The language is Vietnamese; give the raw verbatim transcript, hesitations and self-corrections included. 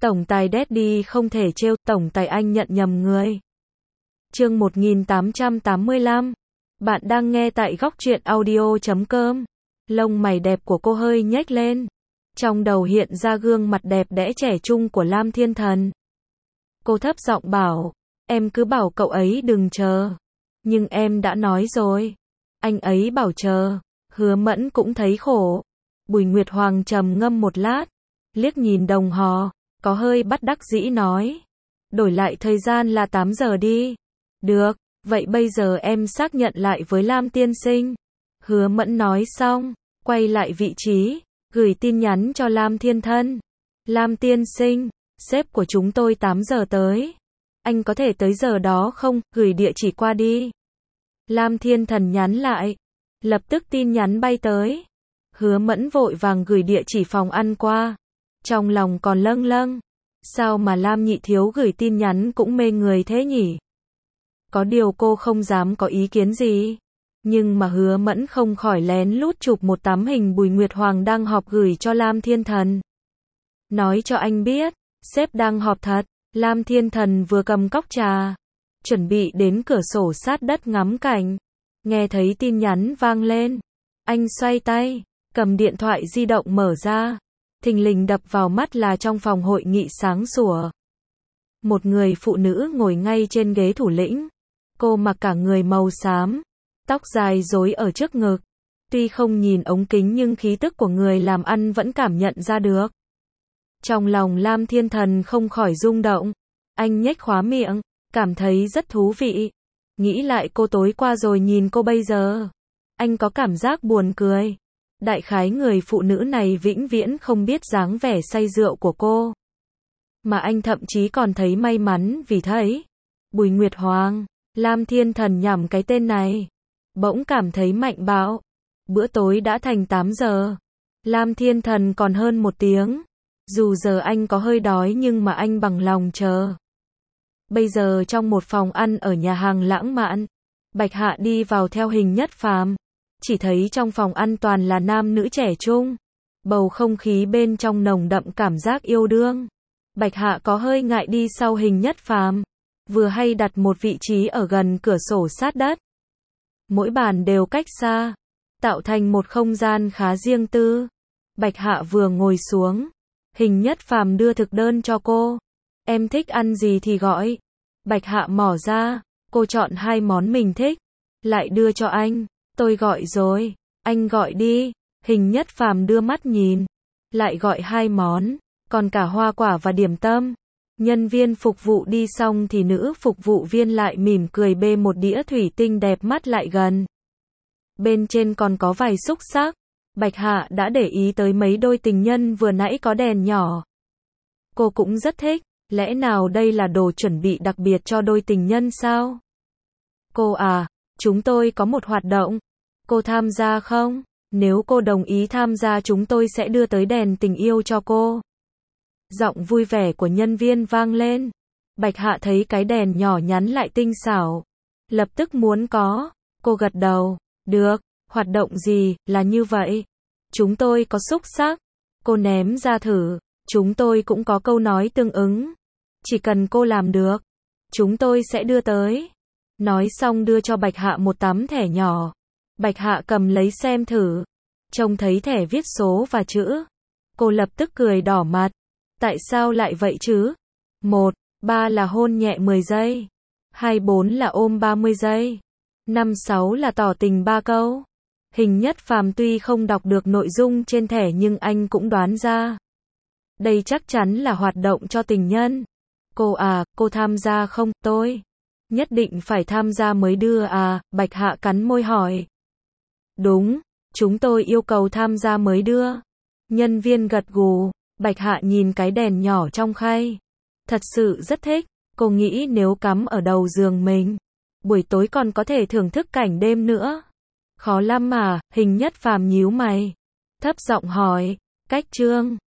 Tổng tài Daddy không thể trêu, tổng tài anh nhận nhầm người. Chương một nghìn tám trăm tám mươi lăm. Bạn đang nghe tại góc truyện audio chấm com. Lông mày đẹp của cô hơi nhếch lên. Trong đầu hiện ra gương mặt đẹp đẽ trẻ trung của Lam Thiên Thần. Cô thấp giọng bảo, em cứ bảo cậu ấy đừng chờ. Nhưng em đã nói rồi. Anh ấy bảo chờ. Hứa Mẫn cũng thấy khổ. Bùi Nguyệt Hoàng trầm ngâm một lát. Liếc nhìn đồng hồ, có hơi bất đắc dĩ nói. Đổi lại thời gian là tám giờ đi. Được, vậy bây giờ em xác nhận lại với Lam tiên sinh. Hứa Mẫn nói xong, quay lại vị trí, gửi tin nhắn cho Lam Thiên Thân. Lam tiên sinh, sếp của chúng tôi tám giờ tới. Anh có thể tới giờ đó không, gửi địa chỉ qua đi. Lam Thiên Thần nhắn lại. Lập tức tin nhắn bay tới. Hứa Mẫn vội vàng gửi địa chỉ phòng ăn qua. Trong lòng còn lâng lâng. Sao mà Lam nhị thiếu gửi tin nhắn cũng mê người thế nhỉ? Có điều cô không dám có ý kiến gì. Nhưng mà Hứa Mẫn không khỏi lén lút chụp một tấm hình Bùi Nguyệt Hoàng đang họp gửi cho Lam Thiên Thần. Nói cho anh biết, sếp đang họp thật. Lam Thiên Thần vừa cầm cốc trà, chuẩn bị đến cửa sổ sát đất ngắm cảnh. Nghe thấy tin nhắn vang lên. Anh xoay tay, cầm điện thoại di động mở ra. Thình lình đập vào mắt là trong phòng hội nghị sáng sủa. Một người phụ nữ ngồi ngay trên ghế thủ lĩnh. Cô mặc cả người màu xám, tóc dài rối ở trước ngực. Tuy không nhìn ống kính nhưng khí tức của người làm ăn vẫn cảm nhận ra được. Trong lòng Lam Thiên Thần không khỏi rung động. Anh nhếch khóe miệng, cảm thấy rất thú vị. Nghĩ lại cô tối qua rồi nhìn cô bây giờ. Anh có cảm giác buồn cười. Đại khái người phụ nữ này vĩnh viễn không biết dáng vẻ say rượu của cô. Mà anh thậm chí còn thấy may mắn vì thấy. Bùi Nguyệt Hoàng, Lam Thiên Thần nhẩm cái tên này. Bỗng cảm thấy mạnh bạo. Bữa tối đã thành tám giờ. Lam Thiên Thần còn hơn một tiếng. Dù giờ anh có hơi đói nhưng mà anh bằng lòng chờ. Bây giờ trong một phòng ăn ở nhà hàng lãng mạn, Bạch Hạ đi vào theo Hình Nhất Phàm. Chỉ thấy trong phòng ăn toàn là nam nữ trẻ trung. Bầu không khí bên trong nồng đậm cảm giác yêu đương. Bạch Hạ có hơi ngại đi sau Hình Nhất Phàm. Vừa hay đặt một vị trí ở gần cửa sổ sát đất. Mỗi bàn đều cách xa, tạo thành một không gian khá riêng tư. Bạch Hạ vừa ngồi xuống, Hình Nhất Phàm đưa thực đơn cho cô. Em thích ăn gì thì gọi. Bạch Hạ mỏ ra, cô chọn hai món mình thích, lại đưa cho anh. Tôi gọi rồi, anh gọi đi. Hình Nhất Phàm đưa mắt nhìn, lại gọi hai món, còn cả hoa quả và điểm tâm. Nhân viên phục vụ đi xong thì nữ phục vụ viên lại mỉm cười bê một đĩa thủy tinh đẹp mắt lại gần. Bên trên còn có vài xúc xắc. Bạch Hạ đã để ý tới mấy đôi tình nhân vừa nãy có đèn nhỏ. Cô cũng rất thích, lẽ nào đây là đồ chuẩn bị đặc biệt cho đôi tình nhân sao? Cô à, chúng tôi có một hoạt động. Cô tham gia không? Nếu cô đồng ý tham gia chúng tôi sẽ đưa tới đèn tình yêu cho cô. Giọng vui vẻ của nhân viên vang lên. Bạch Hạ thấy cái đèn nhỏ nhắn lại tinh xảo. Lập tức muốn có. Cô gật đầu. Được, hoạt động gì, là như vậy. Chúng tôi có xúc xắc. Cô ném ra thử. Chúng tôi cũng có câu nói tương ứng. Chỉ cần cô làm được, chúng tôi sẽ đưa tới. Nói xong đưa cho Bạch Hạ một tấm thẻ nhỏ. Bạch Hạ cầm lấy xem thử. Trông thấy thẻ viết số và chữ. Cô lập tức cười đỏ mặt. Tại sao lại vậy chứ? một, ba là hôn nhẹ mười giây. hai, bốn là ôm ba mươi giây. năm, sáu là tỏ tình ba câu. Hình Nhất Phàm tuy không đọc được nội dung trên thẻ nhưng anh cũng đoán ra. Đây chắc chắn là hoạt động cho tình nhân. Cô à, cô tham gia không? Tôi nhất định phải tham gia mới đưa à? Bạch Hạ cắn môi hỏi. Đúng, chúng tôi yêu cầu tham gia mới đưa. Nhân viên gật gù. Bạch Hạ nhìn cái đèn nhỏ trong khay. Thật sự rất thích. Cô nghĩ nếu cắm ở đầu giường mình, buổi tối còn có thể thưởng thức cảnh đêm nữa. Khó lắm mà. Hình Nhất Phàm nhíu mày, thấp giọng hỏi. Cách chương